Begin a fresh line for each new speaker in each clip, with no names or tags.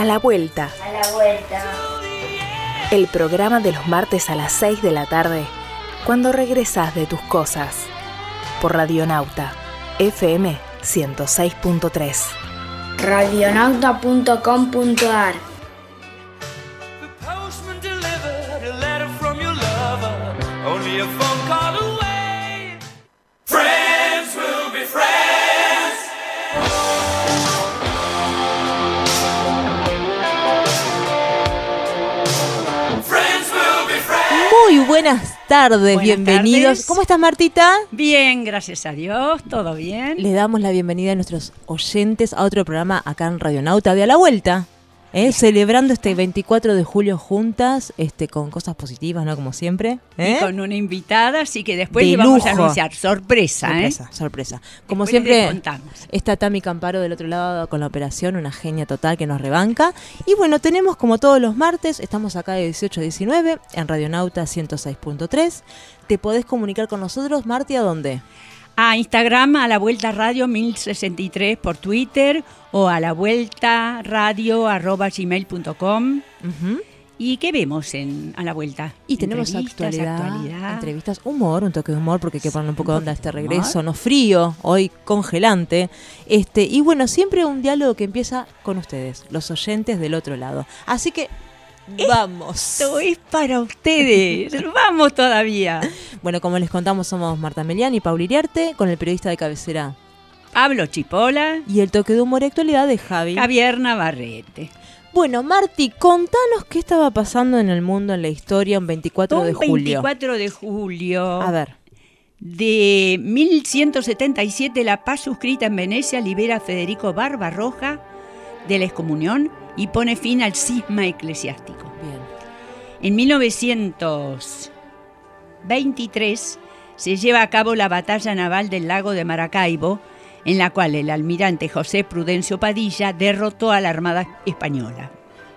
la vuelta.
A la vuelta.
El programa de los martes a las 6 de la tarde, cuando regresás de tus cosas. Por Radionauta, FM 106.3.
Radionauta.com.ar.
Muy buenas tardes, bienvenidos.
Tardes.
¿Cómo estás, Martita?
Bien, gracias a Dios, todo bien.
Le damos la bienvenida a nuestros oyentes a otro programa acá en Radionauta de A la Vuelta. Celebrando este 24 de julio juntas, con cosas positivas, ¿no? Como siempre.
Y con una invitada, así que después
De
le vamos a
lujo.
anunciar. Sorpresa.
Sorpresa. Como
Después
siempre,
les contamos.
está Tami Camparo del otro lado con la operación, una genia total que nos rebanca. Y bueno, tenemos como todos los martes, estamos acá de 18 a 19 en Radionauta 106.3. Te podés comunicar con nosotros, Marti, ¿a dónde?
A Instagram, a la Vuelta Radio 1063 por Twitter o a la Vuelta Radio @gmail.com. ¿Y qué vemos a la Vuelta?
Y tenemos
Entrevistas,
actualidad, entrevistas, humor, un toque de humor, porque hay que poner un poco de onda a este regreso, no frío, hoy congelante. Y bueno, siempre un diálogo que empieza con ustedes, los oyentes del otro lado. Así que vamos.
Esto es para ustedes. Vamos todavía.
Bueno, como les contamos, somos Marta Melián y Paula Iriarte, con el periodista de cabecera
Pablo Chipola
y el toque de humor y actualidad de
Javier Navarrete.
Bueno, Marti, contanos qué estaba pasando en el mundo, en la historia, un 24 de julio.
24 de julio.
A ver.
De 1177, la paz suscrita en Venecia libera a Federico Barbarroja de la excomunión y pone fin al cisma eclesiástico.
Bien.
En 1923 se lleva a cabo la batalla naval del lago de Maracaibo, en la cual el almirante José Prudencio Padilla derrotó a la Armada Española.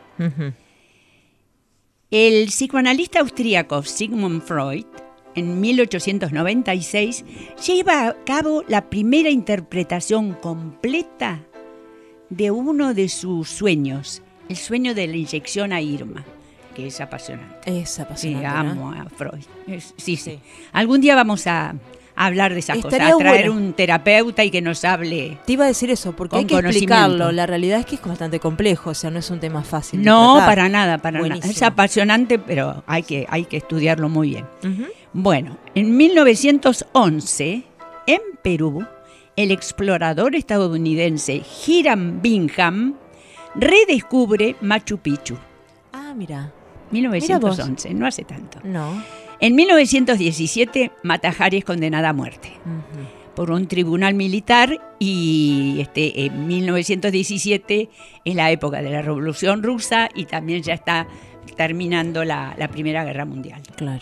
El psicoanalista austríaco Sigmund Freud, en 1896, lleva a cabo la primera interpretación completa de uno de sus sueños, el sueño de la inyección a Irma, que es apasionante.
Es apasionante.
Sí, amo a Freud. Sí. Algún día vamos a hablar de esas
Estaría
cosas, a traer
bueno.
un terapeuta y que nos hable.
Te iba a decir eso, porque
Con
hay que
conocimiento.
explicarlo. La realidad es que es bastante complejo, o sea, no es un tema fácil.
No,
de tratar.
para nada.
Buenísimo.
Es apasionante, pero hay que estudiarlo muy bien. Bueno, en 1911, en Perú, el explorador estadounidense Hiram Bingham redescubre Machu Picchu.
Ah, mira.
1911, no hace tanto.
No.
En 1917, Mata Hari es condenada a muerte por un tribunal militar y en 1917 es la época de la Revolución Rusa y también ya está terminando la Primera Guerra Mundial.
Claro.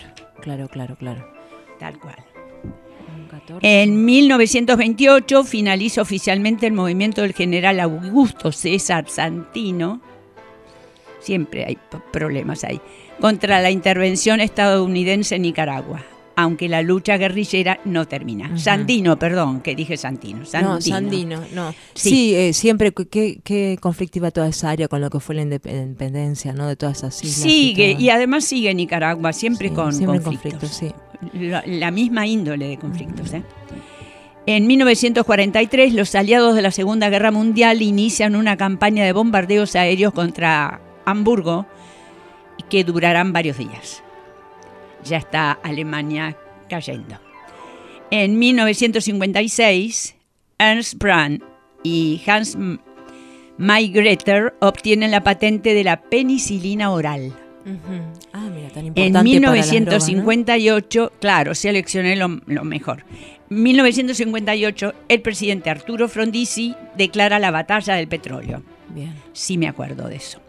Tal cual. En 1928 finaliza oficialmente el movimiento del general Augusto César Sandino. Siempre hay problemas ahí. Contra la intervención estadounidense en Nicaragua, aunque la lucha guerrillera no termina. Sandino, perdón, que dije Santino.
No, Sandino, no. Sí, siempre, qué conflictiva toda esa área con lo que fue la independencia, ¿no? De todas esas islas.
Sigue, y además sigue Nicaragua, siempre con
conflictos, sí.
La misma índole de conflictos, En 1943, los aliados de la Segunda Guerra Mundial inician una campaña de bombardeos aéreos contra Hamburgo que durarán varios días. Ya está Alemania cayendo. En 1956, Ernst Brand y Hans Maygretter obtienen la patente de la penicilina oral.
Ah, mira, tan importante.
En 1958, ¿no? Claro, seleccioné lo mejor. En 1958, el presidente Arturo Frondizi declara la batalla del petróleo.
Bien.
Sí me acuerdo de eso.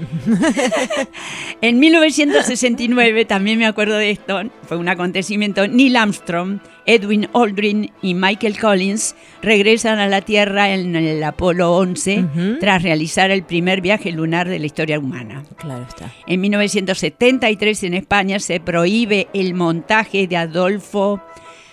En 1969, también me acuerdo de esto, fue un acontecimiento, Neil Armstrong, Edwin Aldrin y Michael Collins regresan a la Tierra en el Apolo 11 tras realizar el primer viaje lunar de la historia humana.
Claro está.
En 1973 en España se prohíbe el montaje de Adolfo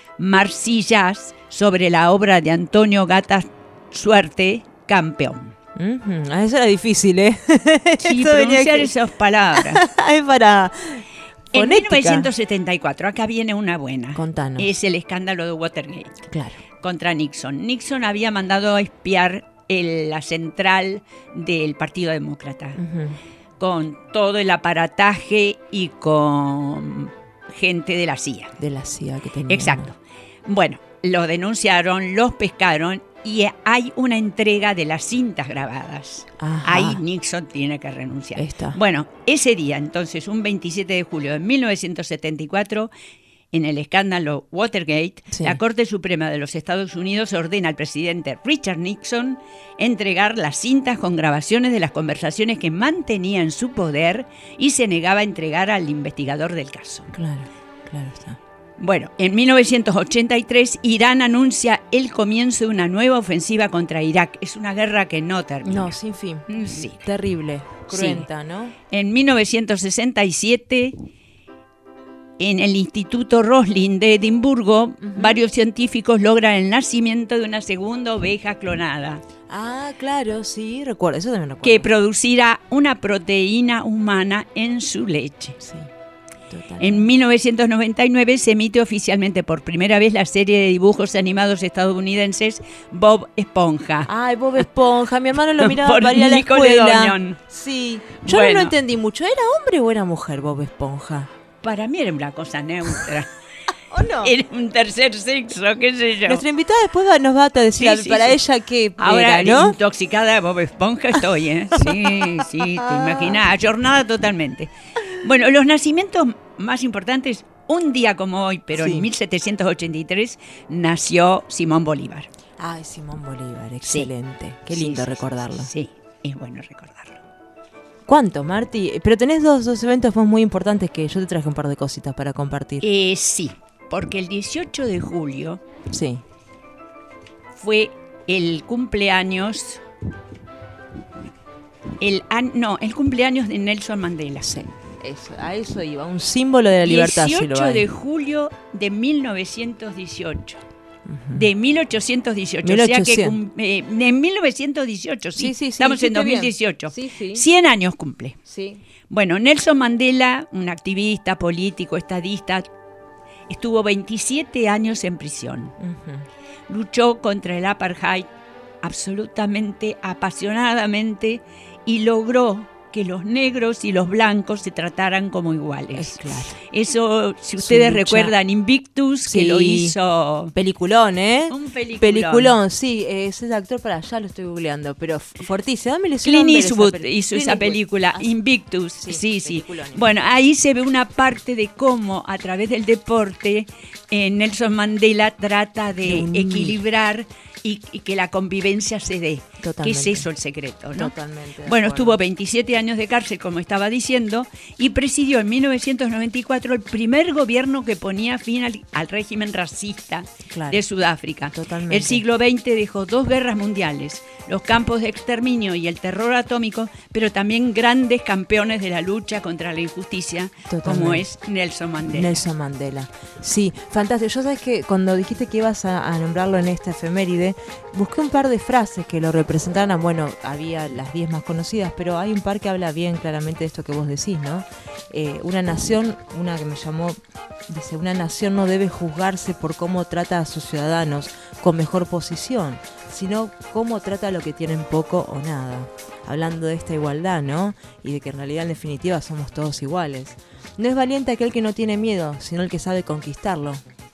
Marsillas sobre la obra de Antonio Gata Suerte, Campeón.
Eso era difícil, ¿eh?
Sí, pronunciar esas palabras.
Es para
En
fonética.
1974, acá viene una buena.
Contanos.
Es el escándalo de Watergate
Claro.
contra Nixon. Nixon había mandado a espiar la central del Partido Demócrata, con todo el aparataje y con gente de la CIA.
De la CIA que tenía.
Exacto. Bueno, lo denunciaron, los pescaron y hay una entrega de las cintas grabadas.
Ajá.
Ahí Nixon tiene que renunciar.
Ahí está.
Bueno, ese día, entonces, un 27 de julio de 1974, en el escándalo Watergate,
Sí.
la Corte Suprema de los Estados Unidos ordena al presidente Richard Nixon entregar las cintas con grabaciones de las conversaciones que mantenía en su poder y se negaba a entregar al investigador del caso.
Claro está.
Bueno, en 1983 Irán anuncia el comienzo de una nueva ofensiva contra Irak. Es una guerra que no termina.
No, sin fin.
Sí.
Terrible, cruenta,
Sí.
¿no?
En 1967, en el Instituto Roslin de Edimburgo, varios científicos logran el nacimiento de una segunda oveja clonada
Ah, claro, sí, recuerdo, eso también recuerdo.
que producirá una proteína humana en su leche.
Sí, total.
En 1999 se emite oficialmente por primera vez la serie de dibujos animados estadounidenses Bob Esponja.
Ay, Bob Esponja, mi hermano lo miraba
Por
para ir a la
Nickelodeon.
escuela. Sí, yo no
Bueno.
lo entendí mucho. ¿Era hombre o era mujer Bob Esponja?
Para mí era una cosa neutra.
¿O no?
Era un tercer sexo, qué sé yo.
Nuestra invitada después nos va a decir
Sí,
para
sí.
ella qué
Ahora,
era, ¿no?
intoxicada de Bob Esponja estoy, ¿eh? Sí, te imaginas, ayornada totalmente. Bueno, los nacimientos más importantes, un día como hoy, pero
Sí.
en 1783, nació Simón Bolívar.
Ay, Simón Bolívar, excelente. Qué
Sí,
lindo
sí,
recordarlo.
Sí, es bueno recordarlo.
¿Cuánto, Marti? Pero tenés dos eventos muy importantes que yo te traje un par de cositas para compartir.
Sí, porque el 18 de julio
Sí.
fue el cumpleaños... El cumpleaños de Nelson Mandela.
Sí. A eso iba, un símbolo de la libertad.
18
si lo hay.
de julio de 1918. De 1818.
1800.
O sea que en 1918, sí.
Sí,
Estamos en
hiciste bien.
2018.
Sí.
100 años cumple.
Sí.
Bueno, Nelson Mandela, un activista, político, estadista, estuvo 27 años en prisión. Luchó contra el apartheid absolutamente, apasionadamente, y logró que los negros y los blancos se trataran como iguales.
Claro.
Eso, si ustedes
lucha.
recuerdan, Invictus, que
Sí.
lo hizo...
Peliculón, ¿eh?
Un peliculón.
Peliculón, sí. Es el actor para allá, lo estoy googleando. Pero fuertísimo. Dame
Clint Eastwood hizo esa película,
Ah,
Invictus.
sí,
Sí.
peliculón.
Bueno, ahí se ve una parte de cómo, a través del deporte, Nelson Mandela trata de
unir.
equilibrar y que la convivencia se dé.
Totalmente.
¿Qué es eso el secreto, no?
Totalmente. de
Bueno,
acuerdo.
estuvo 27 años de cárcel, como estaba diciendo, y presidió en 1994 el primer gobierno que ponía fin al régimen racista
Claro.
de Sudáfrica.
Totalmente.
El siglo XX dejó 2 guerras mundiales, los campos de exterminio y el terror atómico, pero también grandes campeones de la lucha contra la injusticia,
Totalmente.
como es Nelson Mandela.
Nelson Mandela. Sí, fantástico. Yo sabes que cuando dijiste que ibas a nombrarlo en esta efeméride, busqué un par de frases que lo representaran. Bueno, había las 10 más conocidas, pero hay un par que habla bien claramente de esto que vos decís, ¿no? Una nación, una que me llamó, dice, una nación no debe juzgarse por cómo trata a sus ciudadanos con mejor posición, sino cómo trata a los que tienen poco o nada. Hablando de esta igualdad, ¿no? Y de que en realidad, en definitiva, somos todos iguales. No es valiente aquel que no tiene miedo, sino el que sabe conquistarlo.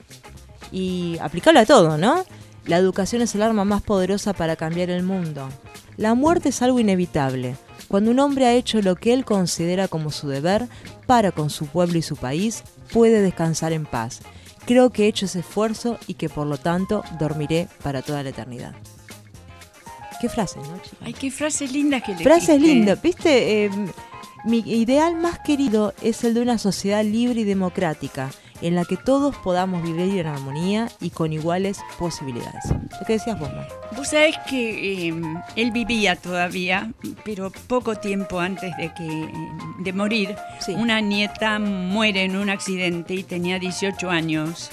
Y aplicarlo a todo, ¿no? La educación es el arma más poderosa para cambiar el mundo. La muerte es algo inevitable. Cuando un hombre ha hecho lo que él considera como su deber para con su pueblo y su país, puede descansar en paz. Creo que he hecho ese esfuerzo y que por lo tanto dormiré para toda la eternidad. Qué frase, ¿no, chicas?
Ay, qué frases lindas que le
Frases lindas, ¿viste? Mi ideal más querido es el de una sociedad libre y democrática, en la que todos podamos vivir en armonía y con iguales posibilidades. Lo que decías vos, Mar.
Vos sabés que él vivía todavía, pero poco tiempo antes de morir,
Sí.
una nieta muere en un accidente y tenía 18 años.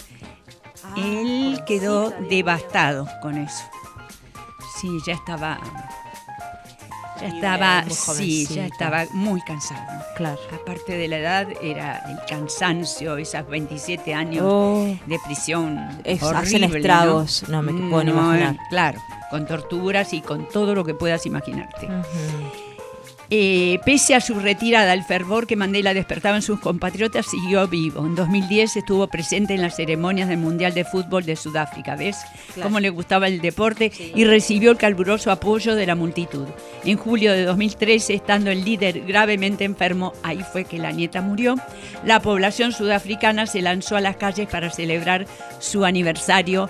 Él quedó devastado con eso. Sí, ya estaba... Ya estaba,
muy
sí,
jovencita.
ya estaba muy cansado.
Claro.
Aparte de la edad, era el cansancio, esos 27 años
Oh,
de prisión
hacen
horrible,
estragos, no me puedo imaginar.
Claro, con torturas y con todo lo que puedas imaginarte.
Ujú.
Pese a su retirada, el fervor que Mandela despertaba en sus compatriotas siguió vivo. En 2010 estuvo presente en las ceremonias del Mundial de Fútbol de Sudáfrica. ¿Ves cómo le gustaba el deporte? Sí. Y recibió el caluroso apoyo de la multitud. En julio de 2013, estando el líder gravemente enfermo, ahí fue que la nieta murió, la población sudafricana se lanzó a las calles para celebrar su aniversario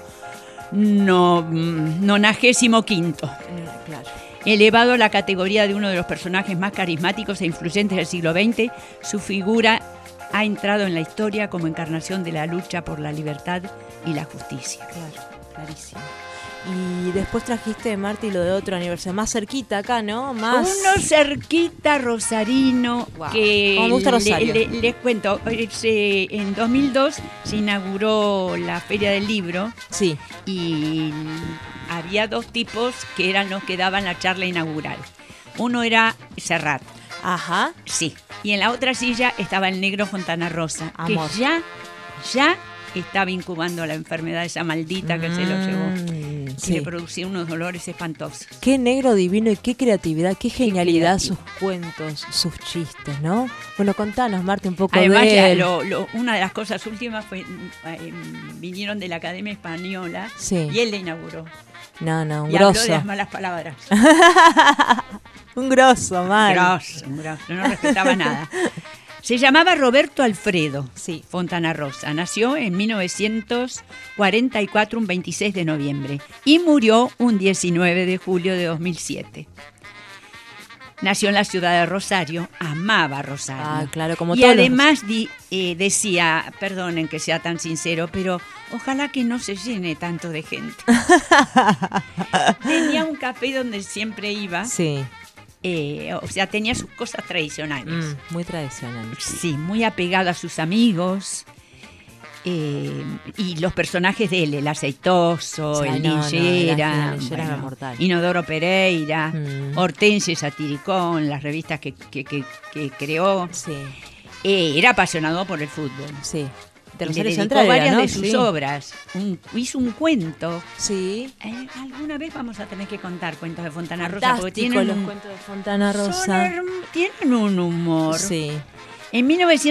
95º.
Claro.
Elevado a la categoría de uno de los personajes más carismáticos e influyentes del siglo XX, su figura ha entrado en la historia como encarnación de la lucha por la libertad y la justicia.
Claro, clarísimo. Y después trajiste, Marti, lo de otro aniversario, más cerquita acá, ¿no? Más...
Uno cerquita, rosarino,
Wow.
que
Como me gusta Rosario.
les cuento, en 2002 se inauguró la Feria del Libro.
Sí.
Y había dos tipos que eran los que daban la charla inaugural. Uno era Serrat.
Ajá.
Sí. Y en la otra silla estaba el negro Fontana Rosa,
Amor.
que ya estaba incubando la enfermedad esa maldita que se lo llevó.
Sí.
Y le producía unos dolores espantosos.
Qué negro divino y qué creatividad, qué genialidad
creativo.
sus cuentos, sus chistes, ¿no? Bueno, contanos, Marti, un poco
Además,
de
ya
él.
una de las cosas últimas fue, vinieron de la Academia Española
Sí.
y él le inauguró.
No, un
Y habló de
grosso.
las malas palabras.
Un grosso, mal.
Un grosso, no respetaba nada. Se llamaba Roberto Alfredo
Sí.
Fontana Rosa. Nació en 1944, un 26 de noviembre, y murió un 19 de julio de 2007. Nació en la ciudad de Rosario, amaba Rosario.
Ah, claro, como
y
todos los-
además decía, perdonen que sea tan sincero, pero ojalá que no se llene tanto de gente. Tenía un café donde siempre iba.
Sí.
O sea, tenía sus cosas tradicionales.
Muy tradicional.
Sí, muy apegado a sus amigos. Y los personajes de él, el aceitoso,
O sea,
el
no,
Lillera,
la Lillera era mortal.
Inodoro Pereira,
Mm.
Hortensia y Satiricón, las revistas que creó.
Sí,
Era apasionado por el fútbol.
sí. De
Y le
Rosario
dedicó
Central era,
varias
¿no?
de sus
Sí.
obras. Hizo un cuento.
Sí.
Alguna vez vamos a tener que contar cuentos de Fontana Rosa, porque
Fantástico
tienen
los
un,
cuentos de Fontana
son
Rosa.
tienen un humor.
Sí.
En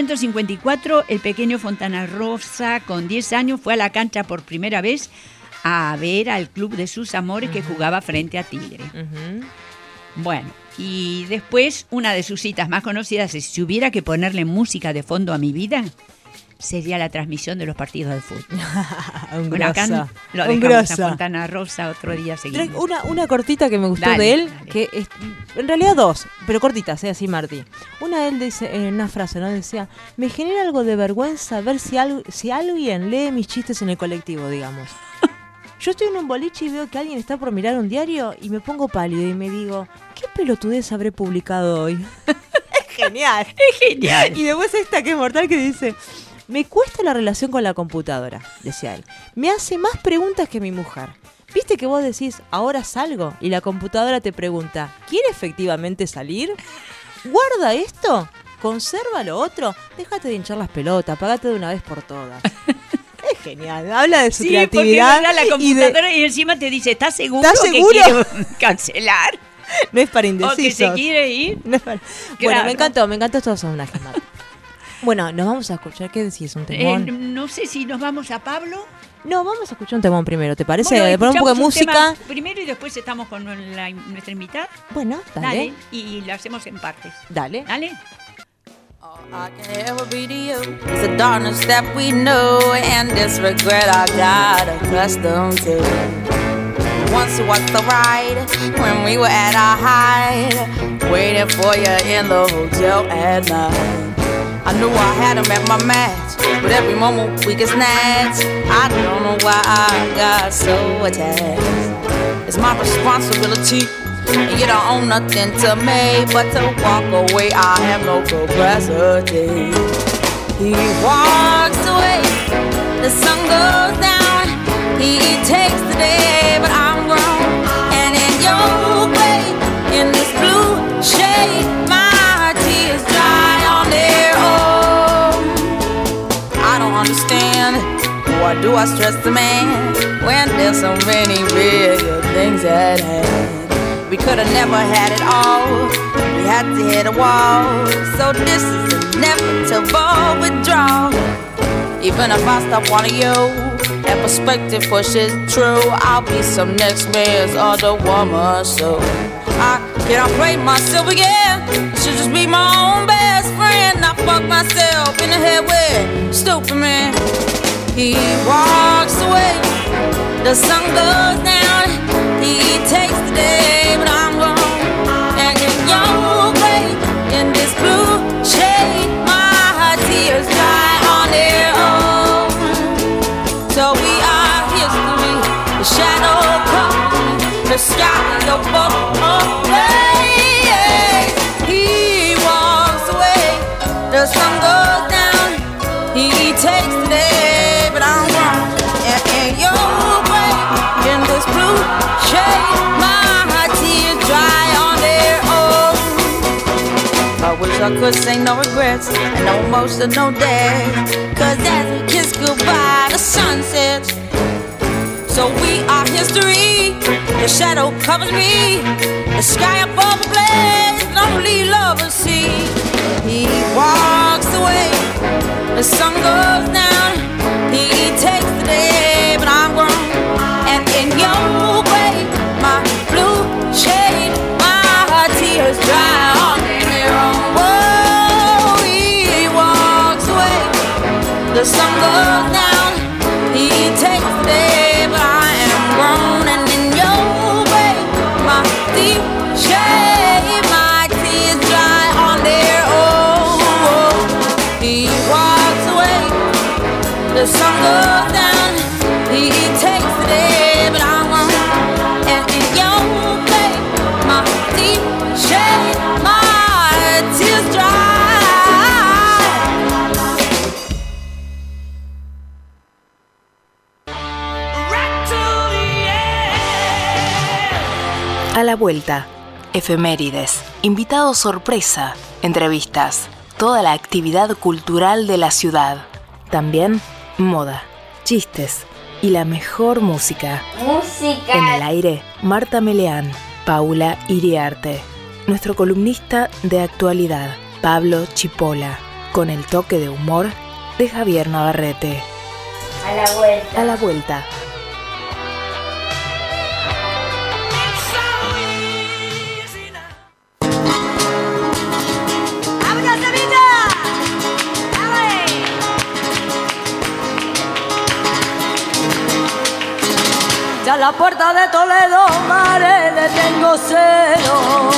1954, el pequeño Fontana Rosa, con 10 años, fue a la cancha por primera vez a ver al club de sus amores que jugaba frente a Tigre.
Ujú.
Bueno, y después, una de sus citas más conocidas es: si hubiera que ponerle música de fondo a mi vida, sería la transmisión de los partidos de fútbol.
Un
Bueno, acá
grosso.
lo
Un
dejamos a
grosso.
Fontana Rosa, otro día seguimos.
Una cortita que me gustó
Dale,
de él,
dale.
que es, en realidad dos, pero cortitas, así Martí. Una de él dice, una frase, ¿no? Decía, me genera algo de vergüenza ver si alguien lee mis chistes en el colectivo, digamos. Yo estoy en un boliche y veo que alguien está por mirar un diario y me pongo pálido y me digo, ¿qué pelotudez habré publicado hoy? Es genial.
Es genial.
Y después esta que es mortal que dice, me cuesta la relación con la computadora, decía él. Me hace más preguntas que mi mujer. ¿Viste que vos decís, ahora salgo? Y la computadora te pregunta, ¿quiere efectivamente salir? ¿Guarda esto? ¿Conserva lo otro? Déjate de hinchar las pelotas, pagate de una vez por todas. Es genial, habla de su
Sí,
creatividad.
porque la
y de-
computadora y encima te dice, ¿estás seguro,
¿Estás
que
seguro?
quiere cancelar?
no es para
¿O que
indecisos.
se quiere ir?
No es para- Bueno,
Claro.
me encantó estos personajes, Marta. Bueno, nos vamos a escuchar, ¿qué decís? ¿Un temón?
No sé si nos vamos a Pablo.
No, vamos a escuchar un temón primero, ¿te parece?
Bueno,
Le ponemos un poco de
escuchamos
música.
tema primero y después estamos con nuestra invitada.
Bueno, dale.
Dale. Y lo hacemos en partes.
Dale.
Dale.
All I can ever be to you is the darkness that we know and this regret I got accustomed to. Once walked the ride when we were at our height, waiting for you in the hotel at night. I knew I had him at my match, but every moment we get snatched. I don't know why I got so attached. It's my responsibility, and you don't own nothing to me but to walk away. I have no capacity. He walks away, the sun goes down. He takes the day, but I'm grown. And in your way, in this blue understand. Why do I stress the man when there's so many bigger things at hand? We could have never had it all. We had to hit a wall. So this is inevitable withdrawal. Even if I stop wanting you, and perspective pushes true, I'll be some next man's other woman. So I cannot play myself again. Should just be my own best friend. I fuck myself in the head with stupid man. He walks away, the sun goes down. He takes the day, but I'm gone. And in your grave, in this blue shade, my tears dry on their own. So we are history, the shadow comes, the sky of both away. He walks away, the sun goes down. He takes the day, but I'm wrong. And in your way, in this blue shade, my tears dry on their own. I wish I could say no regrets and no emotion, no day. Cause as we kiss goodbye, the sun sets. So we are history. The shadow covers me. The sky above the blaze, lonely lovers see. He walks away, the sun goes down. He takes the day, but I'm grown. And in your way, my blue shade, my tears dry on their own. Whoa, he walks away, the sun goes down. He takes the day, but I am grown. And in your way, my deep shade, my tears dry on their own. He walks away, the sun goes down. He takes the day, but I'm grown. And in your way, my deep shade, my tears dry.
A la vuelta, efemérides, invitados sorpresa, entrevistas, toda la actividad cultural de la ciudad. También moda, chistes y la mejor música.
Música.
En el aire, Marta Meleán, Paula Iriarte, nuestro columnista de actualidad, Pablo Chipola, con el toque de humor de Javier Navarrete.
A la vuelta.
A la vuelta.
Ya a la puerta de Toledo, mare, le tengo celo.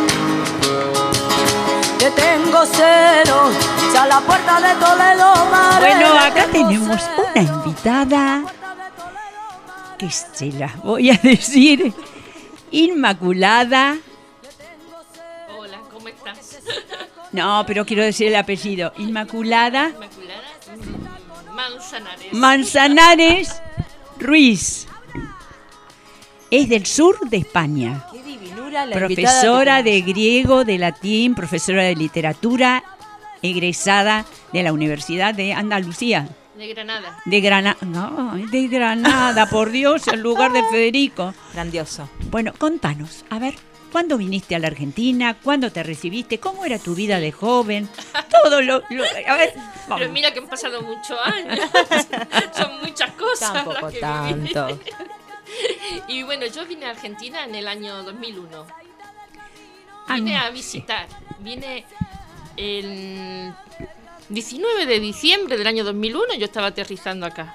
Le tengo celo. Ya a la puerta de Toledo, mare.
Bueno,
le
acá
tengo
tenemos
celo.
una invitada que se las voy a decir. Inmaculada.
Hola, ¿cómo estás?
No, pero quiero decir el apellido. Inmaculada
Inmaculada Manzanares.
Manzanares Ruiz. Es del sur de España.
Qué divinura la
Profesora de griego, de latín, profesora de literatura, egresada de la Universidad de Andalucía.
De Granada.
De Granada. No, de Granada, por Dios, el lugar de Federico.
Grandioso.
Bueno, contanos, a ver, ¿cuándo viniste a la Argentina? ¿Cuándo te recibiste? ¿Cómo era tu vida de joven? Todo lo a ver, vamos.
Pero mira que han pasado muchos años. Son muchas cosas.
Tampoco
las que
tanto.
viví. Y bueno, yo vine a Argentina en el año 2001. Vine a visitar. Vine el 19 de diciembre del año 2001. Yo estaba aterrizando acá.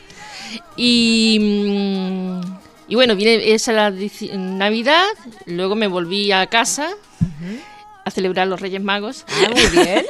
Y bueno, vine esa la Navidad. Luego me volví a casa a celebrar los Reyes Magos.
Ah, muy bien.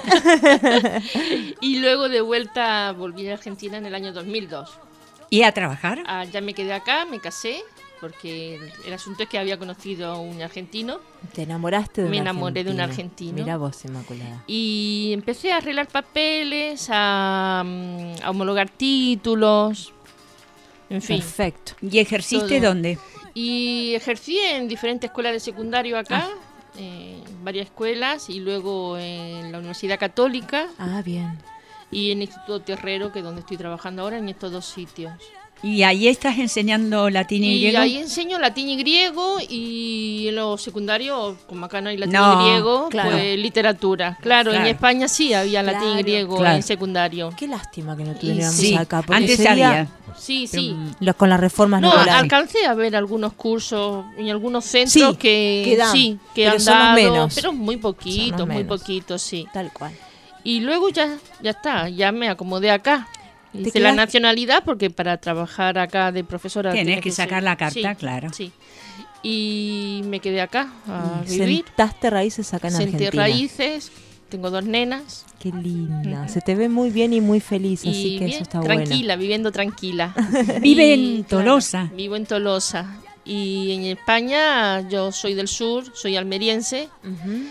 Y luego de vuelta volví a Argentina en el año 2002.
¿Y a trabajar?
Ya me quedé acá, me casé, porque el asunto es que había conocido a un argentino.
¿Te enamoraste de un
Me
argentino?
enamoré de un argentino.
Mira vos, Inmaculada.
Y empecé a arreglar papeles, a homologar títulos, en fin.
Perfecto.
¿Y ejerciste
Todo.
dónde?
Y ejercí en diferentes escuelas de secundario acá, varias escuelas, y luego en la Universidad Católica.
Ah, bien.
y en el Instituto Terrero, que es donde estoy trabajando ahora, en estos 2 sitios.
¿Y ahí estás enseñando latín y griego?
Ahí enseño latín y griego, y en los secundarios, como acá no hay latín
No,
y griego,
claro.
pues literatura. Claro, en España sí había latín y griego en secundario.
Qué lástima que no tuviéramos
Sí,
acá. Porque
antes
sería-
había.
Sí, sí.
Con las reformas
No,
laborales.
alcancé a ver algunos cursos en algunos centros
Sí,
que
dan,
sí, que
pero
han
son los
dado,
menos.
pero muy
Son
poquitos,
los
muy
menos.
poquitos, sí.
Tal cual.
Y luego ya está, ya me acomodé acá.
¿Te
Hice la
quedaste?
nacionalidad porque para trabajar acá de profesora
Tenés que sacar
ser-
la carta,
sí,
claro.
Sí. Y me quedé acá a
Y
vivir.
Sentaste raíces acá en
Senté
Argentina.
raíces, tengo 2 nenas.
Qué linda. Se te ve muy bien y muy feliz, así
Y
que
bien,
eso está
tranquila, viviendo tranquila.
Vive
Y,
en Tolosa.
claro, vivo en Tolosa. Y en España yo soy del sur, soy almeriense.
bueno. Ujú.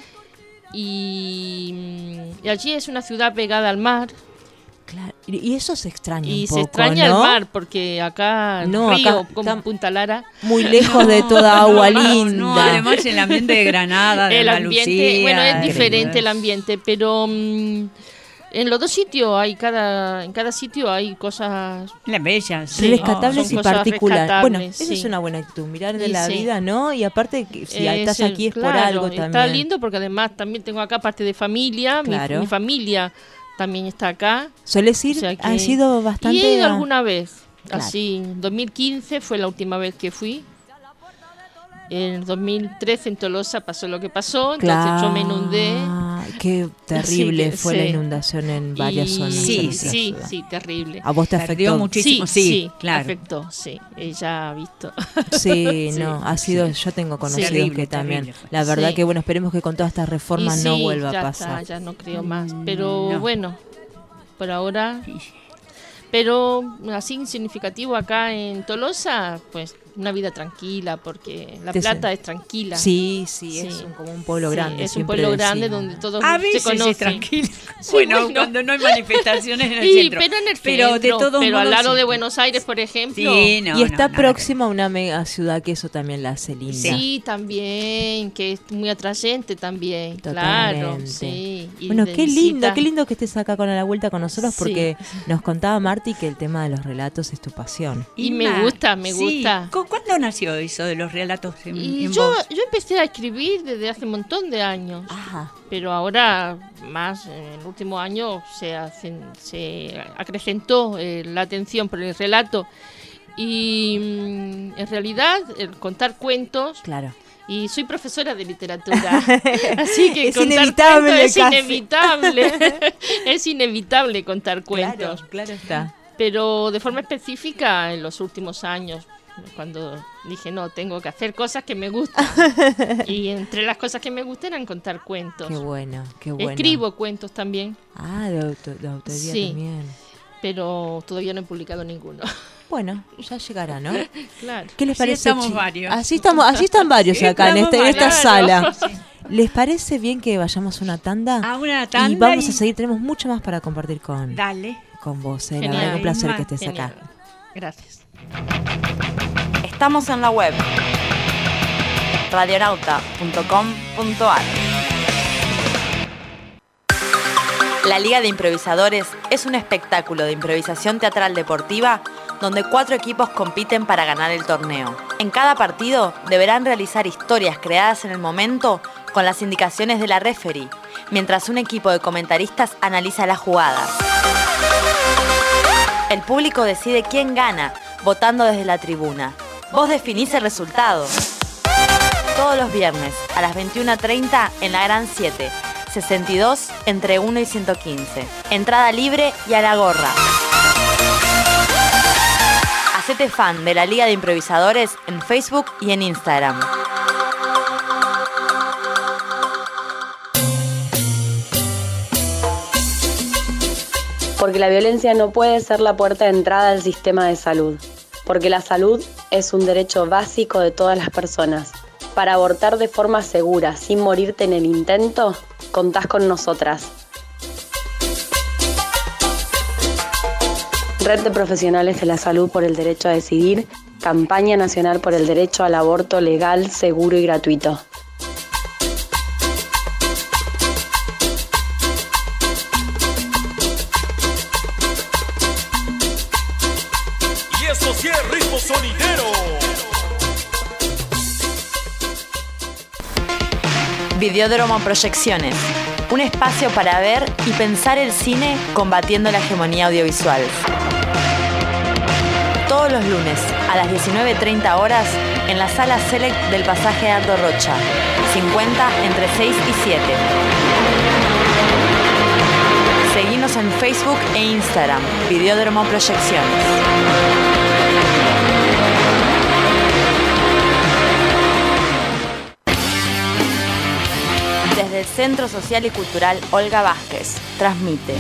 Y allí es una ciudad pegada al mar.
Claro. Y eso se extraña
Y
un
se
poco,
extraña
¿no?
el mar porque acá
No,
río
acá
como
está-
Punta Lara.
Muy lejos de toda agua linda.
No, además el ambiente de Granada, de
El
Andalucía.
ambiente, bueno, es
de-
diferente el ambiente, pero en los 2 sitios en cada sitio hay cosas.
Las bellas.
Sí,
Rescatables
son
y
cosas
particulares.
rescatables,
Bueno, eso
sí.
es una buena actitud, mirar de
Y
la
sí.
vida, ¿no? Y aparte, que si estás
Es
aquí es por
claro,
algo
está
también.
lindo porque además también tengo acá parte de familia,
Claro.
mi familia también está acá.
¿Sueles ir?
O sea que-
¿Has ido bastante?
Y he ido
a-
alguna vez.
Claro.
Así, en 2015 fue la última vez que fui. En 2013 en Tolosa pasó lo que pasó, entonces yo me inundé.
Qué terrible
Así que,
fue la
sí.
inundación en varias
Y-
zonas. de
Sí,
nuestra
sí,
ciudad.
sí, terrible.
¿A vos te
Perdió
afectó?
muchísimo. Sí, claro.
afectó, sí. Ella ha visto.
Sí,
Sí,
no, ha sido, yo tengo conocidos
Terrible,
que también.
terrible fue.
La verdad
Sí.
que bueno, esperemos que con todas estas reformas
Y
no
sí,
vuelva a
ya
pasar.
está, ya no creo más. Pero
no.
bueno, por ahora. Pero así significativo acá en Tolosa, pues una vida tranquila, porque La
Te
Plata
sé.
es tranquila.
Sí, sí,
Sí.
es como un pueblo
Sí,
grande.
es un
siempre
pueblo grande
decimos.
donde todos
A
se
veces
conocen.
es tranquilo.
Sí,
bueno,
bueno.
cuando no hay manifestaciones en el
Sí,
centro.
pero en el
Pero
centro,
de todos
pero al
modos,
lado
sí.
de Buenos Aires, por ejemplo.
Sí, no,
Y está
no,
próxima a una mega ciudad que eso también la hace linda.
Sí, también, que es muy atrayente también,
Totalmente.
claro, sí. Y
Bueno,
de
qué
visita.
lindo que estés acá con a la vuelta con nosotros,
Sí.
porque nos contaba Marti que el tema de los relatos es tu pasión.
Y me
Inma,
gusta, me
sí.
gusta.
¿Cuándo nació eso de los relatos en,
Y
en
yo
vos?
empecé a escribir desde hace un montón de años,
Ajá.
pero ahora, más en el último año, se acrecentó la atención por el relato. Y en realidad, el contar cuentos.
Claro.
Y soy profesora de literatura, así que
Es
contar
inevitable
cuentos es
casi.
inevitable. Es inevitable contar cuentos.
Claro está.
Pero de forma específica en los últimos años, cuando dije, no, tengo que hacer cosas que me gustan. Y entre las cosas que me gustan eran contar cuentos.
Qué bueno, qué bueno.
Escribo cuentos también,
Ah, de autoría
Sí.
también.
pero todavía no he publicado ninguno.
Bueno, ya llegará, ¿no?
Claro.
¿Qué les
Así
parece?
estamos varios.
Así están varios
Sí,
acá en
estamos
esta
varios.
sala. ¿Les parece bien que vayamos a una tanda?
A una tanda
y vamos a seguir, tenemos mucho más para compartir con
Dale.
vos. La
Genial.
verdad que un placer que estés
Genial.
acá.
Gracias.
Estamos en la web radionauta.com.ar. La Liga de Improvisadores es un espectáculo de improvisación teatral deportiva donde 4 equipos compiten para ganar el torneo. En cada partido deberán realizar historias creadas en el momento con las indicaciones de la referee, mientras un equipo de comentaristas analiza las jugadas. El público decide quién gana, votando desde la tribuna. Vos definís el resultado. Todos los viernes a las 21:30 en la Gran 7, 62 entre 1 y 115. Entrada libre y a la gorra. Hacete fan de la Liga de Improvisadores en Facebook y en Instagram.
Porque la violencia no puede ser la puerta de entrada al sistema de salud. Porque la salud es un derecho básico de todas las personas. Para abortar de forma segura, sin morirte en el intento, contás con nosotras. Red de Profesionales de la Salud por el Derecho a Decidir, Campaña Nacional por el Derecho al Aborto Legal, Seguro y Gratuito.
asocié ritmo sonidero.
Videódromo Proyecciones, un espacio para ver y pensar el cine combatiendo la hegemonía audiovisual. Todos los lunes a las 19:30 horas en la sala Select del pasaje Ardo Rocha, 50 entre 6 y 7. Seguinos en Facebook e Instagram, Videódromo Proyecciones. Desde el Centro Social y Cultural Olga Vázquez, transmite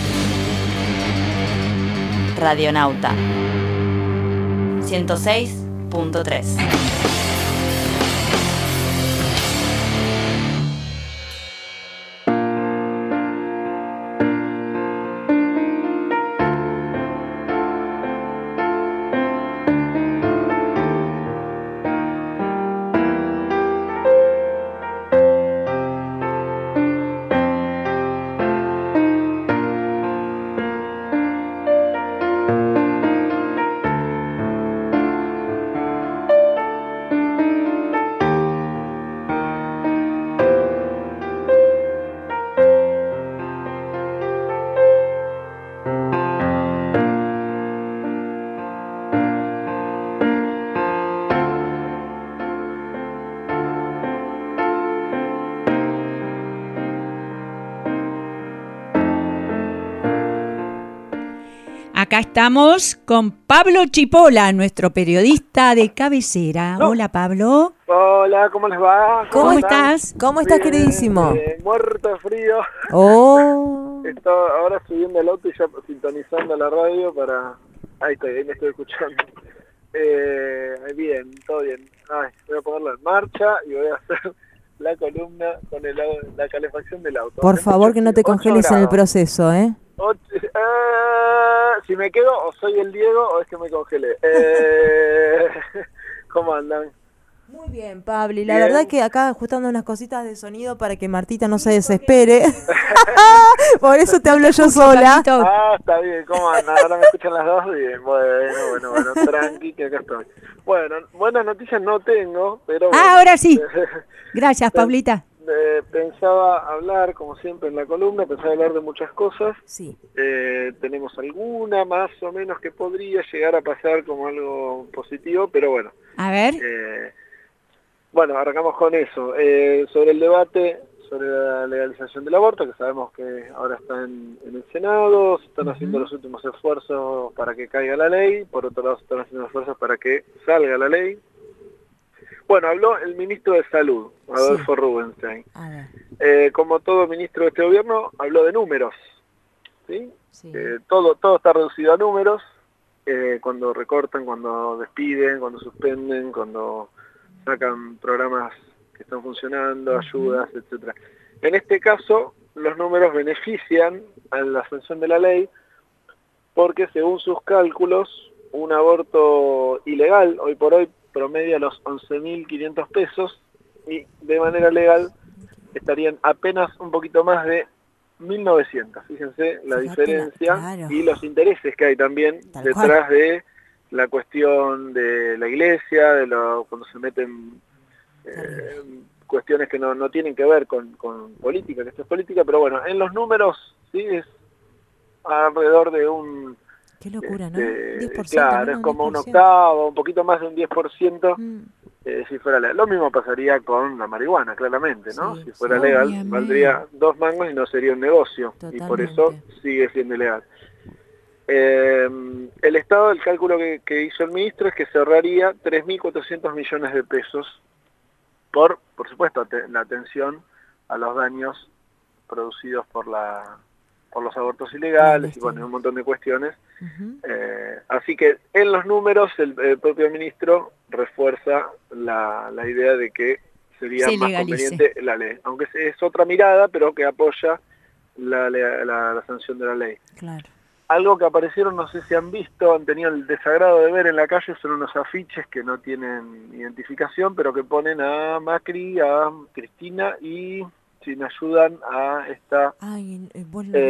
Radionauta 106.3.
Acá estamos con Pablo Chipola, nuestro periodista de cabecera. Hola, Pablo.
Hola, ¿cómo les va?
¿Cómo estás?
¿Cómo estás,
Bien,
queridísimo?
Muerto de frío.
Oh.
Estoy ahora subiendo el auto y ya sintonizando la radio para... Ahí me estoy escuchando. Bien, todo bien. Voy a ponerlo en marcha y voy a hacer la columna con la calefacción del auto.
Por favor, que no te congeles en el proceso, ¿eh?
Si me quedo, o soy el Diego o es que me congelé. ¿Cómo andan?
Muy bien, Pablo. Y la verdad que acá ajustando unas cositas de sonido para que Martita no se desespere. Por eso te hablo yo sola.
Está bien. ¿Cómo andan? Ahora me escuchan las dos. Bien, bueno, tranqui, que acá estoy. Bueno, buenas noticias no tengo, pero... Bueno,
ahora sí. Gracias, Pablita.
Pensaba hablar, como siempre en la columna, pensaba hablar de muchas cosas.
Sí.
Tenemos alguna más o menos que podría llegar a pasar como algo positivo, pero bueno.
A ver.
Bueno, arrancamos con eso. Sobre el debate sobre la legalización del aborto, que sabemos que ahora está en el Senado, se están haciendo los últimos esfuerzos para que caiga la ley, por otro lado se están haciendo esfuerzos para que salga la ley. Bueno, habló el ministro de Salud, Adolfo Rubinstein. Como todo ministro de este gobierno, habló de números. ¿Sí? Todo está reducido a números, cuando recortan, cuando despiden, cuando suspenden, cuando sacan programas que están funcionando, ayudas, etcétera. En este caso, los números benefician a la sanción de la ley porque según sus cálculos, un aborto ilegal, hoy por hoy, promedia los 11.500 pesos y de manera legal estarían apenas un poquito más de 1.900. Fíjense la diferencia y los intereses que hay también detrás de la cuestión de la iglesia, cuando se meten cuestiones que no tienen que ver con política, que esto es política, pero bueno, en los números sí es alrededor de un...
Qué locura, ¿no? 10%,
claro, es como 10%. Un octavo, un poquito más de un 10%, si fuera legal. Lo mismo pasaría con la marihuana, claramente, ¿no? Si fuera legal, valdría 2 mangos y no sería un negocio. Totalmente. Y por eso sigue siendo ilegal. El Estado, el cálculo que hizo el ministro es que se ahorraría 3.400 millones de pesos por supuesto, la atención a los daños producidos por los abortos ilegales y bueno, un montón de cuestiones. Así que en los números el propio ministro refuerza la idea de que sería más conveniente la ley, aunque es otra mirada, pero que apoya la sanción de la ley.
Claro.
Algo que aparecieron, no sé si han visto, han tenido el desagrado de ver en la calle, son unos afiches que no tienen identificación, pero que ponen a Macri, a Cristina y, si me ayudan, a esta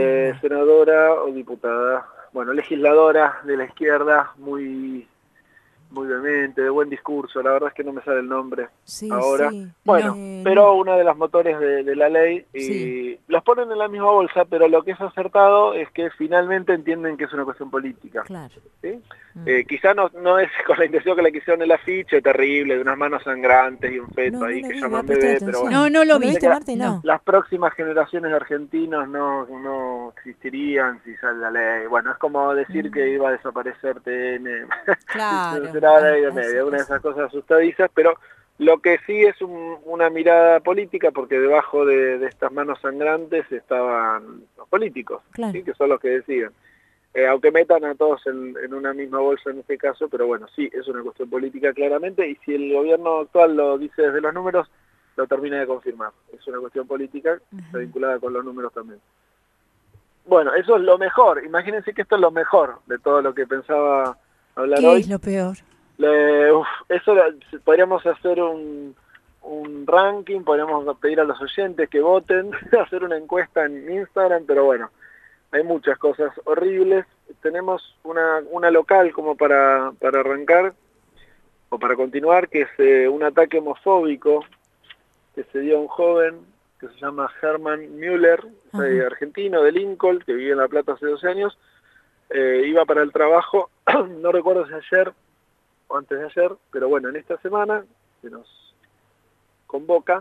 senadora o diputada, bueno, legisladora de la izquierda, muy muy vehemente, de buen discurso, la verdad es que no me sale el nombre
Sí,
ahora.
sí.
Bueno, pero una de las motores de la ley, y
Sí.
las ponen en la misma bolsa, pero lo que es acertado es que finalmente entienden que es una cuestión política.
Claro.
¿Sí? Quizá no es con la intención que le quisieron el afiche terrible, de unas manos sangrantes y un feto ahí que llaman bebé, pero bueno.
No lo
vi.
viste,
Marti? No.
Las próximas generaciones de argentinos no existirían si sale la ley. Bueno, es como decir que iba a desaparecer TN.
Claro.
Será la ley de media, una de esas cosas asustadizas, pero lo que sí es una mirada política, porque debajo de estas manos sangrantes estaban los políticos,
Claro.
¿sí? Que son los que deciden. Aunque metan a todos en una misma bolsa en este caso, pero bueno, sí, es una cuestión política claramente, y si el gobierno actual lo dice desde los números, lo termina de confirmar. Es una cuestión política, está vinculada con los números también. Bueno, eso es lo mejor. Imagínense que esto es lo mejor de todo lo que pensaba hablar
¿Qué
hoy.
es lo peor?
Podríamos hacer un ranking, podríamos pedir a los oyentes que voten, hacer una encuesta en Instagram, pero bueno, hay muchas cosas horribles. Tenemos una local como para arrancar, o para continuar, que es un ataque homofóbico que se dio a un joven que se llama Herman Müller, argentino de Lincoln, que vivía en La Plata hace 12 años. Iba para el trabajo, no recuerdo si ayer o antes de ayer, pero bueno, en esta semana que nos convoca,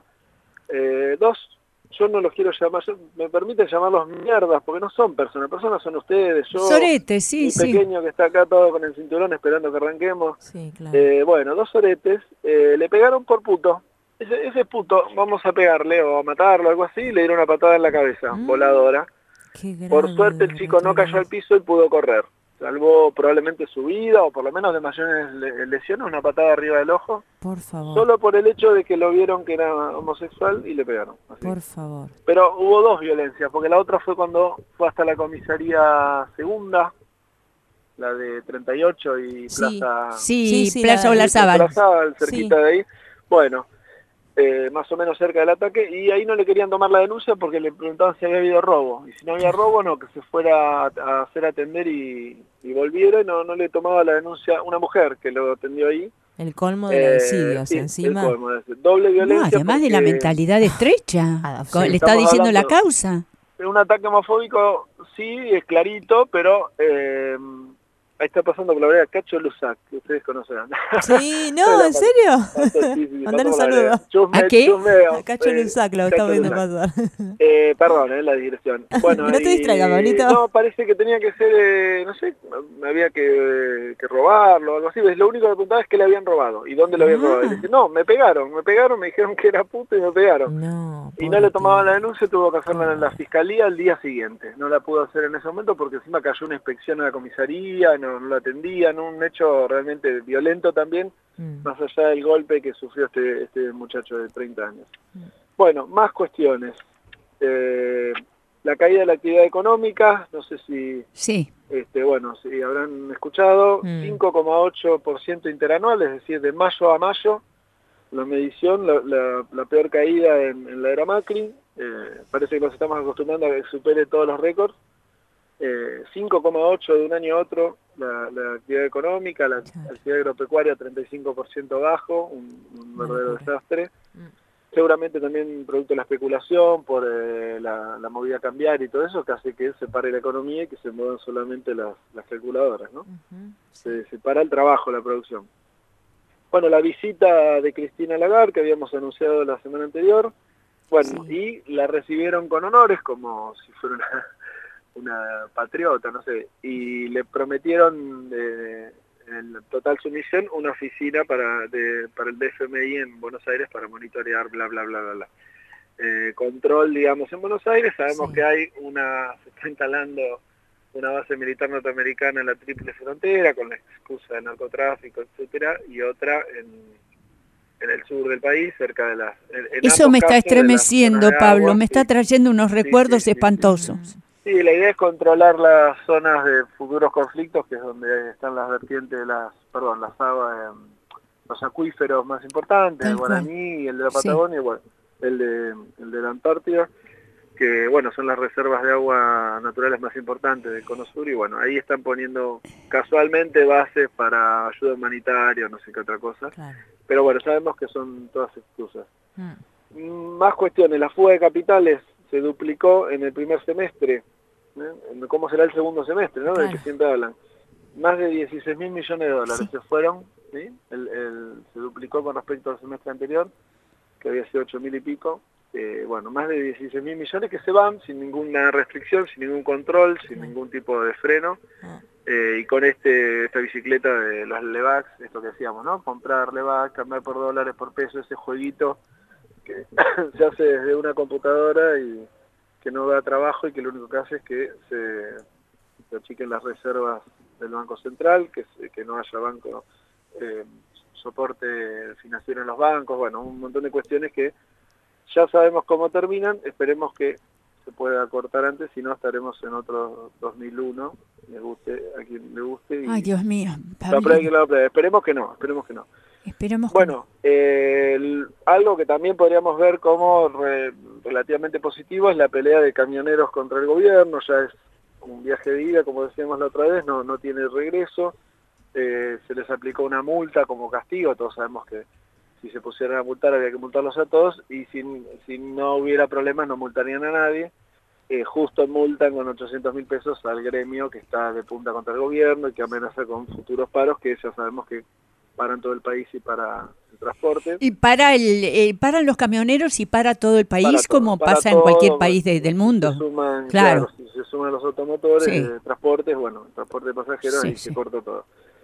yo no los quiero llamar, me permiten llamarlos mierdas, porque no son personas son ustedes, yo,
Soretes, sí,
un
sí.
pequeño que está acá todo con el cinturón esperando que arranquemos.
Sí, claro.
Bueno, 2 soretes, le pegaron por puto. Ese puto, vamos a pegarle o a matarlo, algo así, y le dieron una patada en la cabeza, voladora. Por suerte el chico no cayó al piso y pudo correr. Salvó probablemente su vida, o por lo menos de mayores lesiones, una patada arriba del ojo.
Por favor.
Solo por el hecho de que lo vieron que era homosexual y le pegaron. Así.
Por favor.
Pero hubo 2 violencias, porque la otra fue cuando fue hasta la comisaría segunda, la de 38 y Plaza...
Sí, Plaza Olazábal.
Olazábal, cerquita de ahí. Bueno, más o menos cerca del ataque, y ahí no le querían tomar la denuncia porque le preguntaban si había habido robo, y si no había robo, no, que se fuera a hacer atender y volviera, y no le tomaba la denuncia una mujer que lo atendió ahí.
El colmo de la desidia,
sí,
encima.
El colmo de doble violencia.
No, además de la mentalidad estrecha, le está diciendo la causa.
Un ataque homofóbico, sí, es clarito, pero... ahí está pasando por la vereda Cacho Lusac, que ustedes conocerán.
Sí, no, ¿en serio?
Sí,
Mandale un saludo.
¿A qué?
A Cacho Lusac lo estaba viendo pasar.
Perdón, la digresión. Bueno,
no te distraigas, Pablito.
No, parece que tenía que ser, no sé, había que robarlo o algo así. Lo único que preguntaba es que le habían robado y dónde lo habían robado. Y dice, no, me pegaron, me dijeron que era puto y me pegaron. Y no le tomaban la denuncia, tuvo que hacerla en la fiscalía al día siguiente. No la pudo hacer en ese momento porque encima cayó una inspección a la comisaría, no lo atendían, un hecho realmente violento también, más allá del golpe que sufrió este muchacho de 30 años. Bueno, más cuestiones. La caída de la actividad económica, no sé si...
Sí.
Bueno, si habrán escuchado, 5,8% interanual, es decir, de mayo a mayo, la medición, la peor caída en la era Macri. Parece que nos estamos acostumbrando a que supere todos los récords. 5,8 de un año a otro la actividad económica, la actividad agropecuaria 35% bajo, un verdadero desastre. Seguramente también producto de la especulación por la movida cambiaria y todo eso, que hace que se pare la economía y que se muevan solamente las calculadoras, ¿no? Se para el trabajo, la producción. Bueno, la visita de Cristina Lagarde, que habíamos anunciado la semana anterior, bueno, y la recibieron con honores, como si fuera una patriota, no sé, y le prometieron en total sumisión una oficina para el DFMI en Buenos Aires para monitorear bla bla bla bla bla. Control, digamos, en Buenos Aires. Sabemos que se está instalando una base militar norteamericana en la Triple Frontera con la excusa de narcotráfico, etcétera, y otra en el sur del país, cerca de las...
Eso me está estremeciendo, Pablo, me está trayendo unos recuerdos espantosos.
Sí, la idea es controlar las zonas de futuros conflictos, que es donde están las vertientes, las aguas, los acuíferos más importantes, el Guaraní y el de la Patagonia, bueno, el de la Antártida. que bueno, son las reservas de agua naturales más importantes del Cono Sur, y bueno, ahí están poniendo casualmente bases para ayuda humanitaria, no sé qué otra cosa, claro. Pero bueno, sabemos que son todas excusas. Más cuestiones, la fuga de capitales se duplicó en el primer semestre, ¿cómo será el segundo semestre, ¿no? Del que siempre hablan? Más de 16.000 millones de dólares se fueron, ¿sí? Se duplicó con respecto al semestre anterior, que había sido 8.000 y pico. Bueno, más de 16.000 millones que se van sin ninguna restricción, sin ningún control, sin ningún tipo de freno, y con esta bicicleta de los Levax, esto que decíamos, ¿no? Comprar Levax, cambiar por dólares, por peso, ese jueguito que se hace desde una computadora y que no da trabajo y que lo único que hace es que se achiquen las reservas del Banco Central, que no haya banco soporte financiero en los bancos, bueno, un montón de cuestiones que ya sabemos cómo terminan, esperemos que se pueda cortar antes, si no estaremos en otro 2001, le guste a quien le guste.
Ay, Dios mío.
Esperemos que no.
Esperemos
bueno, algo que también podríamos ver como relativamente positivo es la pelea de camioneros contra el gobierno, ya es un viaje de ida, como decíamos la otra vez, no tiene regreso, se les aplicó una multa como castigo, todos sabemos que si se pusieran a multar había que multarlos a todos, y si no hubiera problemas no multarían a nadie. Justo multan con 800.000 pesos al gremio que está de punta contra el gobierno y que amenaza con futuros paros, que ya sabemos que paran todo el país y para el transporte.
Y paran los camioneros y para todo el país, como pasa en cualquier país del mundo.
Se suman,
claro.
Si se suman los automotores,
sí.
Transportes, bueno, transporte de pasajeros, y se corta todo.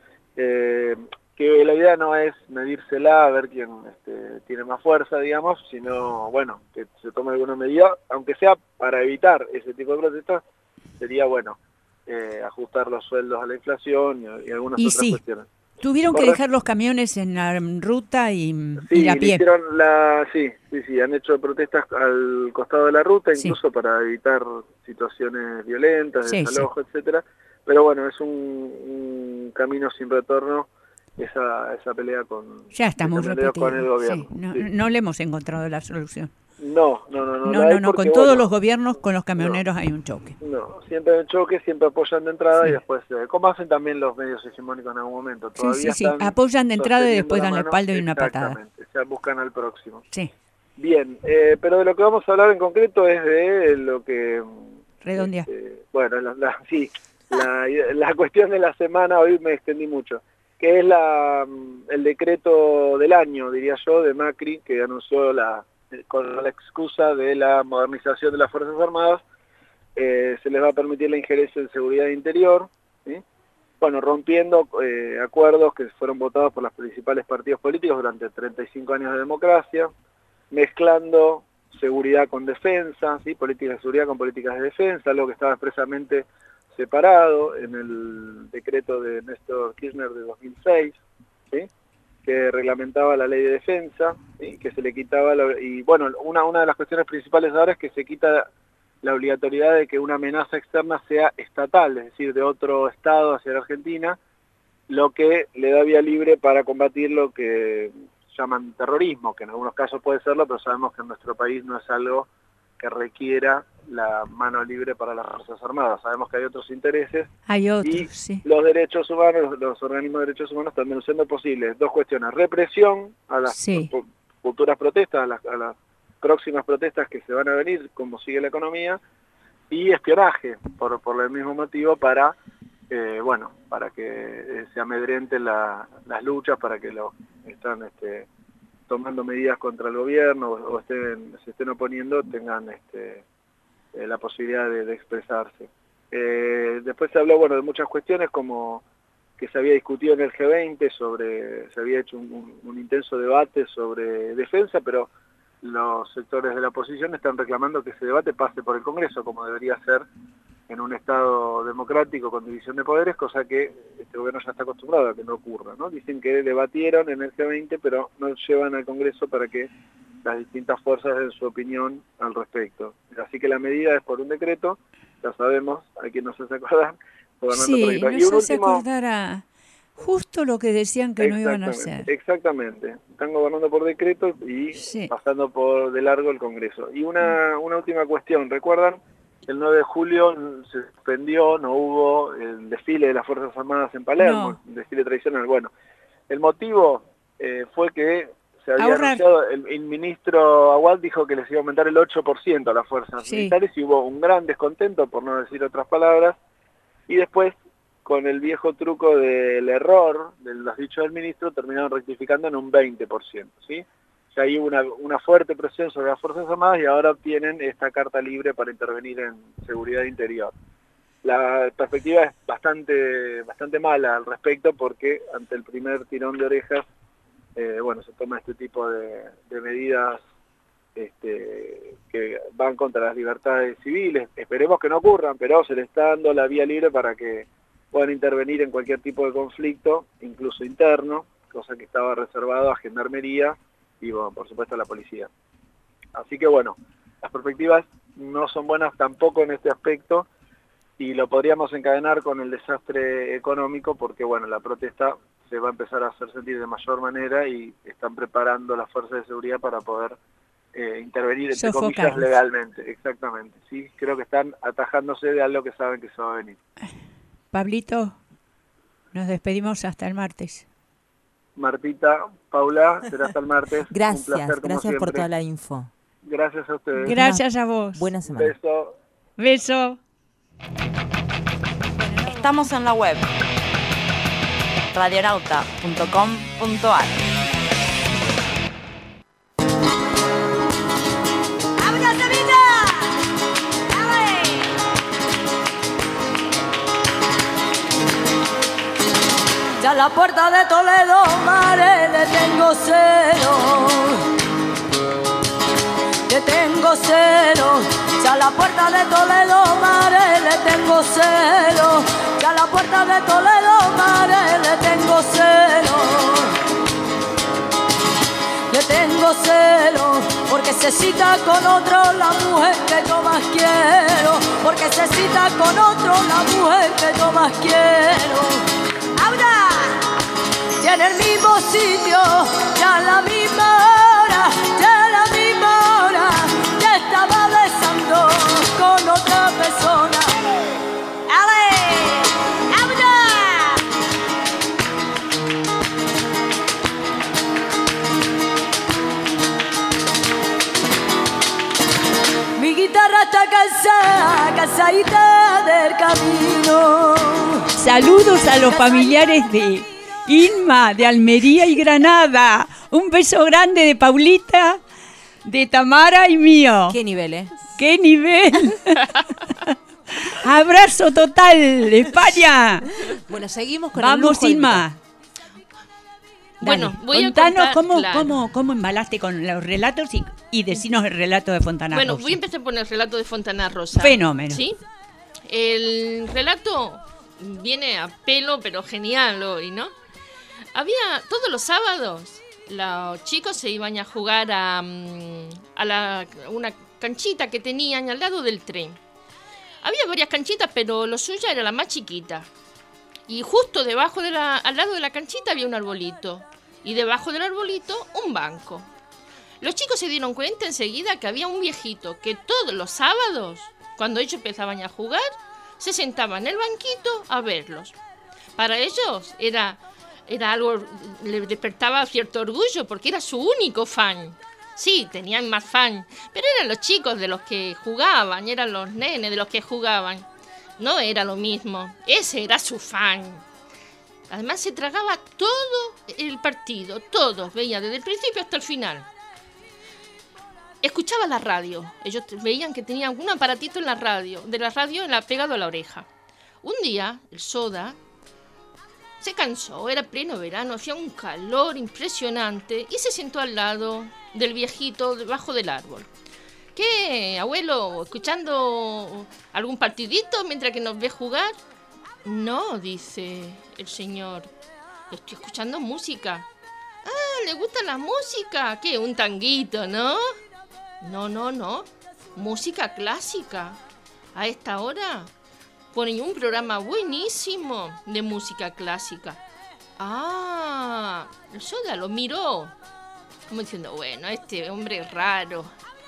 Que la idea no es medírsela a ver quién tiene más fuerza, digamos, sino, bueno, que se tome alguna medida, aunque sea para evitar ese tipo de protestas, sería bueno ajustar los sueldos a la inflación y algunas otras cuestiones.
Tuvieron que dejar los camiones en la ruta y ir a pie.
Sí, han hecho protestas al costado de la ruta, incluso para evitar situaciones violentas, desalojo, etcétera. Pero bueno, es un camino sin retorno esa pelea con,
ya está muy repetido
con el gobierno.
No le hemos encontrado la solución.
No,
con todos los gobiernos, con los camioneros hay un choque.
No, siempre hay un choque, siempre apoyan de entrada y después, como hacen también los medios hegemónicos en algún momento. Todavía
apoyan de entrada y después dan la espalda y una patada.
Exactamente, se buscan al próximo.
Sí.
Bien, pero de lo que vamos a hablar en concreto es de lo que...
Redondea.
Bueno, la cuestión de la semana, hoy me extendí mucho, que es el decreto del año, diría yo, de Macri, que anunció con la excusa de la modernización de las Fuerzas Armadas, se les va a permitir la injerencia en seguridad interior, ¿sí? Bueno, rompiendo acuerdos que fueron votados por los principales partidos políticos durante 35 años de democracia, mezclando seguridad con defensa, ¿sí? Políticas de seguridad con políticas de defensa, algo que estaba expresamente separado en el decreto de Néstor Kirchner de 2006, ¿sí? Que reglamentaba la ley de defensa, ¿sí? Que se le quitaba, y bueno, una de las cuestiones principales ahora es que se quita la obligatoriedad de que una amenaza externa sea estatal, es decir, de otro estado hacia la Argentina, lo que le da vía libre para combatir lo que llaman terrorismo, que en algunos casos puede serlo, pero sabemos que en nuestro país no es algo que requiera la mano libre para las Fuerzas Armadas. Sabemos que hay otros intereses.
Hay otros,
y
sí.
Los derechos humanos, los organismos de derechos humanos están denunciando posibles dos cuestiones: represión a las futuras protestas, a las próximas protestas que se van a venir, como sigue la economía, y espionaje, por el mismo motivo, para que se amedrenten las luchas, para que están tomando medidas contra el gobierno o se estén oponiendo, tengan la posibilidad de expresarse. Después se habló de muchas cuestiones, como que se había discutido en el G20 se había hecho un intenso debate sobre defensa, pero los sectores de la oposición están reclamando que ese debate pase por el Congreso, como debería ser en un Estado democrático con división de poderes, cosa que este gobierno ya está acostumbrado a que no ocurra, ¿no? Dicen que debatieron en el G20, pero no llevan al Congreso para que las distintas fuerzas den su opinión al respecto. Así que la medida es por un decreto, ya sabemos, hay quien no se hace acordar.
Sí, no se hace acordar Justo lo que decían que no iban a hacer.
Exactamente. Están gobernando por decreto y pasando por de largo el Congreso. Y una última cuestión. ¿Recuerdan? El 9 de julio se suspendió, no hubo el desfile de las Fuerzas Armadas en Palermo, el desfile tradicional. Bueno, el motivo fue que se había anunciado, el ministro Aguad dijo que les iba a aumentar el 8% a las fuerzas militares y hubo un gran descontento, por no decir otras palabras, y después, con el viejo truco del error, de los dichos del ministro, terminaron rectificando en un 20%, ¿sí? O sea, hay una fuerte presión sobre las Fuerzas Armadas y ahora obtienen esta carta libre para intervenir en seguridad interior. La perspectiva es bastante mala al respecto porque ante el primer tirón de orejas, se toma este tipo de medidas que van contra las libertades civiles. Esperemos que no ocurran, pero se le está dando la vía libre para que puedan intervenir en cualquier tipo de conflicto, incluso interno, cosa que estaba reservado a Gendarmería y, por supuesto, a la policía. Así que, las perspectivas no son buenas tampoco en este aspecto y lo podríamos encadenar con el desastre económico porque, la protesta se va a empezar a hacer sentir de mayor manera y están preparando las fuerzas de seguridad para poder intervenir, entre comillas, legalmente. Exactamente. Sí, creo que están atajándose de algo que saben que se va a venir.
Pablito, nos despedimos hasta el martes.
Martita, Paula, será hasta el martes.
Gracias,
un placer,
gracias por toda la info.
Gracias a ustedes.
Gracias a vos.
Buena semana.
Beso.
Estamos en la web radionauta.com.ar.
Ya a la puerta de Toledo, mare, le tengo celo. Le tengo celo. Ya a la puerta de Toledo, mare, le tengo celo. Ya a la puerta de Toledo, mare, le tengo celo. Le tengo celo, porque se cita con otro la mujer que yo más quiero. Porque se cita con otro la mujer que yo más quiero. ¡Abra! Tiene el mismo sitio, ya a la misma hora, ya a la misma hora, ya estaba besando con otra persona. ¡Ale! ¡Abra! Mi guitarra está cansada, cansadita del camino.
Saludos a los familiares de Inma, de Almería y Granada. Un beso grande de Paulita, de Tamara y mío.
¿Qué nivel,
¡Qué nivel! Abrazo total, España.
Bueno, seguimos con
Vamos,
el lujo.
Inma.
Bueno, voy
contanos
a contar,
cómo embalaste con los relatos y decinos el relato de Fontana Rosa.
Bueno, voy a empezar por el relato de Fontana Rosa.
Fenómeno.
¿Sí? El relato viene a pelo, pero genial hoy, ¿no? Todos los sábados, los chicos se iban a jugar a una canchita que tenían al lado del tren. Había varias canchitas, pero lo suya era la más chiquita. Y justo al lado de la canchita había un arbolito. Y debajo del arbolito, un banco. Los chicos se dieron cuenta enseguida que había un viejito que todos los sábados, cuando ellos empezaban a jugar, se sentaba en el banquito a verlos. Para ellos era algo, les despertaba cierto orgullo porque era su único fan. Sí, tenían más fan, pero eran los chicos de los que jugaban, eran los nenes de los que jugaban. No era lo mismo, ese era su fan. Además se tragaba todo el partido, todos, veía desde el principio hasta el final. Escuchaba la radio, ellos veían que tenían un aparatito en la radio, pegado a la oreja. Un día, el Soda se cansó, era pleno verano, hacía un calor impresionante y se sentó al lado del viejito debajo del árbol. ¿Qué, abuelo, escuchando algún partidito mientras que nos ve jugar? No, dice el señor, estoy escuchando música. Ah, ¿le gusta la música? ¿Qué, un tanguito, no? No, música clásica. A esta hora ponen un programa buenísimo de música clásica. El Soda lo miró, como diciendo, bueno, este hombre es raro.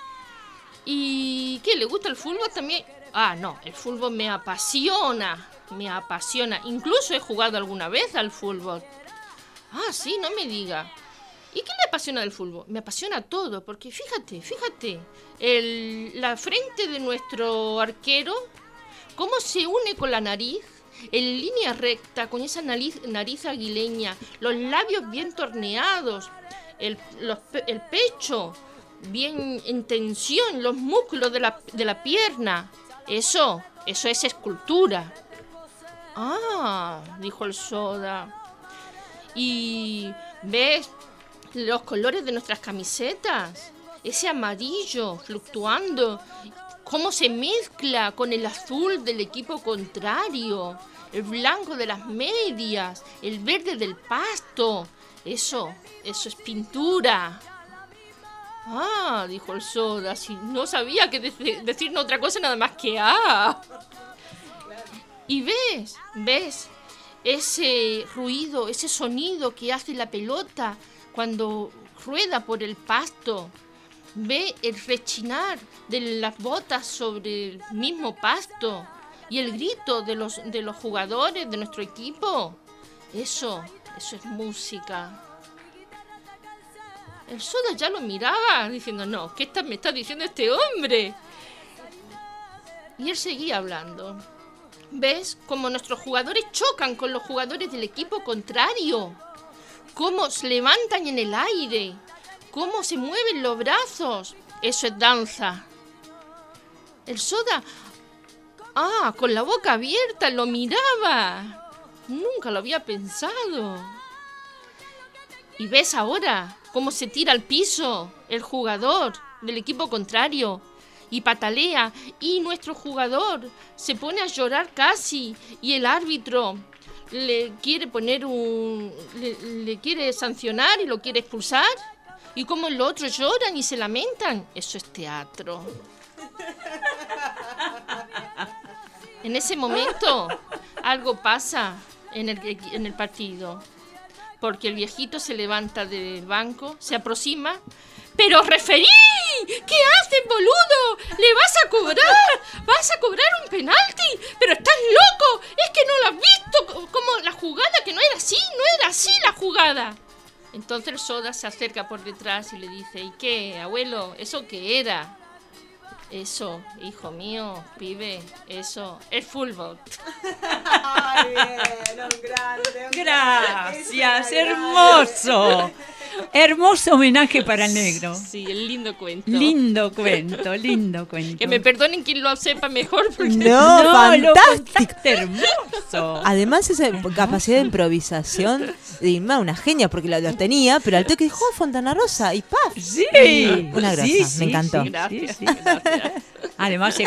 ¿Y qué? ¿Le gusta el fútbol también? No, el fútbol me apasiona. Incluso he jugado alguna vez al fútbol. Sí, no me diga. ¿Y qué le apasiona del fútbol? Me apasiona todo, porque fíjate, la frente de nuestro arquero, cómo se une con la nariz, en línea recta, con esa nariz aguileña, los labios bien torneados, el pecho bien en tensión, los músculos de la pierna. Eso es escultura. Dijo el Soda. ¿Y ves los colores de nuestras camisetas? Ese amarillo fluctuando, cómo se mezcla con el azul del equipo contrario, el blanco de las medias, el verde del pasto. Eso es pintura. Dijo el Soda, si no sabía que decir otra cosa nada más que Y ves ese ruido, ese sonido que hace la pelota cuando rueda por el pasto. Ve el rechinar de las botas sobre el mismo pasto y el grito de los jugadores de nuestro equipo. Eso es música. El Soda ya lo miraba diciendo, no, ¿qué me está diciendo este hombre? Y él seguía hablando. ¿Ves cómo nuestros jugadores chocan con los jugadores del equipo contrario? Cómo se levantan en el aire, cómo se mueven los brazos. Eso es danza. El Soda, con la boca abierta, lo miraba. Nunca lo había pensado. ¿Y ves ahora cómo se tira al piso el jugador del equipo contrario y patalea? Y nuestro jugador se pone a llorar casi y el árbitro le quiere le quiere sancionar y lo quiere expulsar. Y como los otros lloran y se lamentan. Eso es teatro. En ese momento algo pasa en el partido. Porque el viejito se levanta del banco, se aproxima. ¡Pero referí! ¿Qué haces, boludo? ¿Le vas a cobrar? ¿Vas a cobrar un penalti? ¡Pero estás loco! ¡Es que no lo has visto! Como la jugada, que no era así la jugada. Entonces el Soda se acerca por detrás y le dice, ¿y qué, abuelo? ¿Eso qué era? Eso, hijo mío, pibe, eso, es fútbol.
Ay, bien, un grande. Gracias, hermoso. Hermoso homenaje para el negro.
Sí, el lindo cuento.
Lindo cuento.
Que me perdonen quien lo sepa mejor. Porque
No, fantástico.
Hermoso.
Además, esa capacidad de improvisación de Inma, una genia, porque lo tenía, pero al toque dijo Fontana Rosa y ¡paf!
Sí.
Una grosa,
Sí,
me encantó.
Sí, gracias.
Además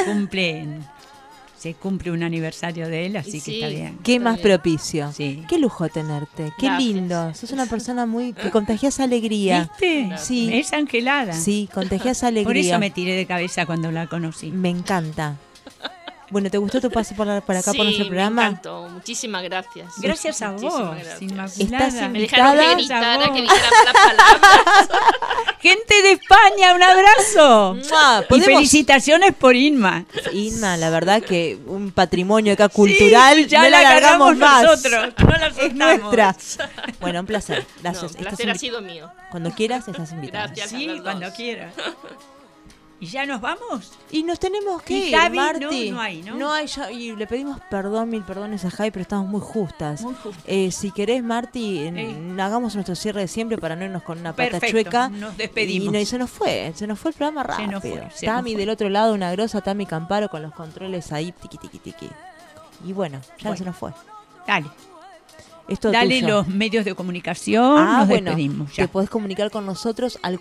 se cumple un aniversario de él, así que está bien.
Qué más propicio.
Sí.
Qué lujo tenerte. Qué
Gracias.
lindo. Sos una persona muy que contagias alegría.
¿Viste?
Sí.
Es angelada.
Sí, contagias alegría.
Por eso me tiré de cabeza cuando la conocí.
Me encanta. Bueno, ¿te gustó tu paso por acá por nuestro programa?
Me encantó. Muchísimas gracias.
Gracias a vos,
Muchísimas gracias.
Inmaculada.
Estás
Me dejaron que
invitada.
gritara, que dijera malas palabras.
Gente de España, un abrazo.
¡Mua!
Y
¿Podemos-
felicitaciones por Inma.
Inma, la verdad que un patrimonio acá cultural,
Sí, ya
no la alargamos más.
nosotros, no la
Es
soltamos.
nuestra. Bueno, un placer.
No,
Gracias.
el placer ha sido mío.
Cuando quieras, estás invitada.
Gracias.
Sí,
a los
cuando
dos.
quiera. ¿Y ya nos vamos?
Y nos tenemos que
Y
ir,
Javi,
Marti.
no hay, ¿no?
No hay ya, y le pedimos mil perdones a Javi, pero estamos muy justas.
Muy justas.
Si querés, Marti, hagamos nuestro cierre de siempre para no irnos con una pata
Perfecto,
chueca.
nos despedimos.
Y se nos fue el programa
Se
rápido.
nos fue, se
Tami
nos fue.
del otro lado, una grosa Tami Camparo con los controles ahí, tiqui, tiqui, tiqui. Y bueno, ya se nos fue.
Dale,
Es todo
dale
tuyo.
los medios de comunicación, nos
bueno,
despedimos
te
ya.
podés comunicar con nosotros al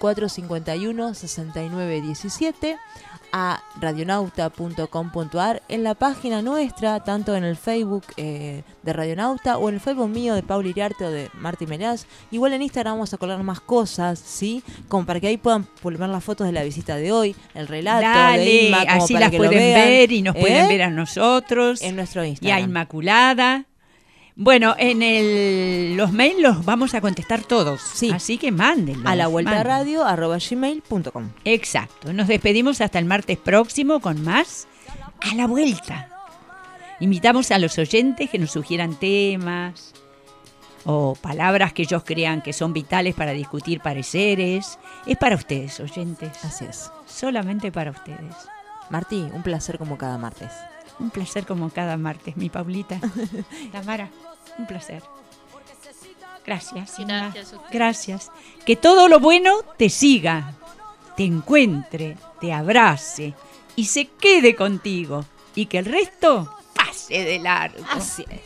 451-6917, a radionauta.com.ar, en la página nuestra, tanto en el Facebook de Radionauta o en el Facebook mío de Paula Iriarte o de Marti Meraz. Igual en Instagram vamos a colgar más cosas, ¿sí? Como para que ahí puedan ver las fotos de la visita de hoy, el relato de
Dale,
Inma, como
así
para
las
que lo
pueden
vean,
ver y nos pueden ver a nosotros
en nuestro
y a
Instagram.
Inmaculada. Bueno, en los mails los vamos a contestar todos.
Sí.
Así que mándenlos.
A la vuelta radio@gmail.com.
Exacto. Nos despedimos hasta el martes próximo con más A la Vuelta. Invitamos a los oyentes que nos sugieran temas o palabras que ellos crean que son vitales para discutir pareceres. Es para ustedes, oyentes.
Así es.
Solamente para ustedes.
Martí, un placer como cada martes.
Un placer como cada martes, mi Paulita. Tamara, un placer. Gracias. Gracias. Que todo lo bueno te siga, te encuentre, te abrace y se quede contigo. Y que el resto pase de largo.
Así es.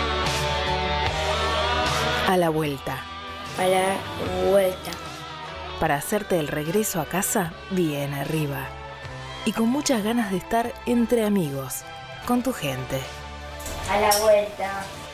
A la vuelta.
A la vuelta.
para hacerte el regreso a casa bien arriba. Y con muchas ganas de estar entre amigos, con tu gente.
A la vuelta.